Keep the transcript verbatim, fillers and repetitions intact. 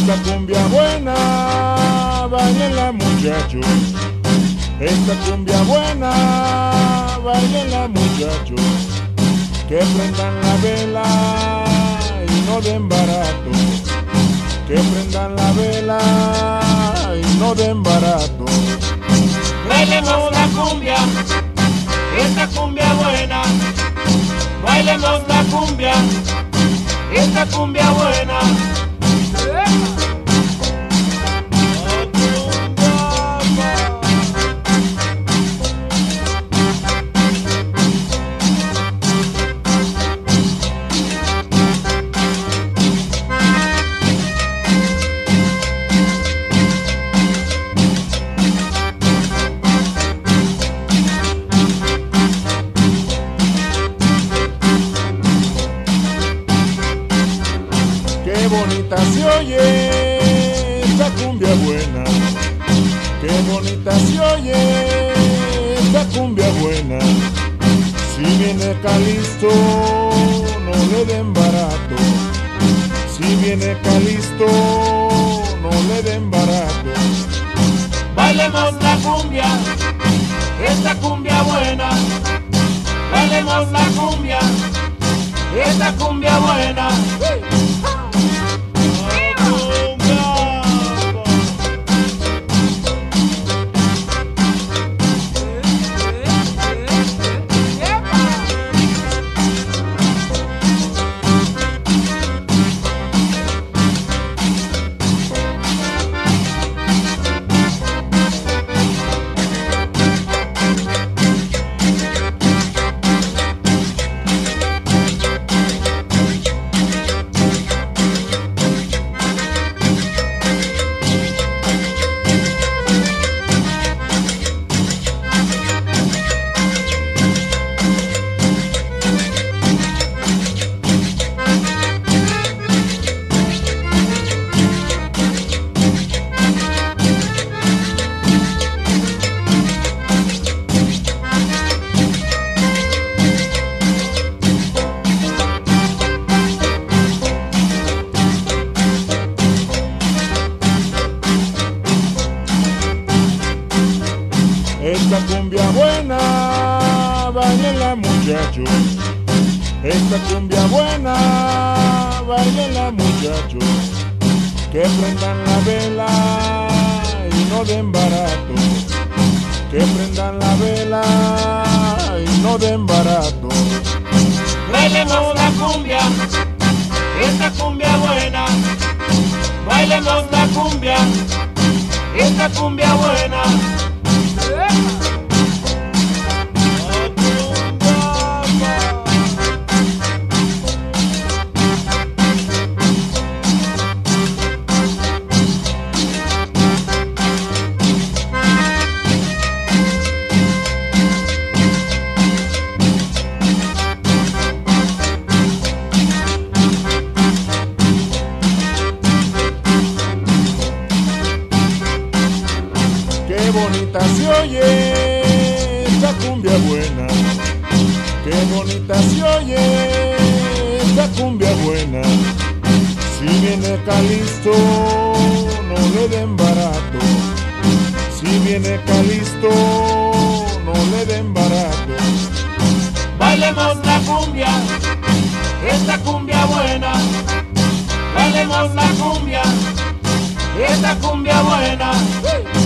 Esta cumbia buena, bailenla muchachos. Esta cumbia buena, bailenla muchachos. Que prendan la vela y no den barato. Que prendan la vela y no den barato. Bailemos la cumbia, esta cumbia buena. Bailemos la cumbia, esta cumbia buena. Qué bonita se oye esta cumbia buena. Qué bonita se oye esta cumbia buena. Si viene Calixto, no le den barato. Si viene Calixto, no le den barato. Bailemos la cumbia, esta cumbia buena. Bailemos la cumbia, esta cumbia buena. Esta cumbia buena, bailenla muchachos. Esta cumbia buena, bailenla muchachos. Que prendan la vela y no den barato. Que prendan la vela y no den barato. Bailemos la cumbia, esta cumbia buena. Bailemos la cumbia, esta cumbia buena. Qué bonita se oye esta cumbia buena. Qué bonita se oye esta cumbia buena. Si viene Calixto, no le den barato. Si viene Calixto, no le den barato. Bailemos la cumbia, esta cumbia buena. Bailemos la cumbia, esta cumbia buena.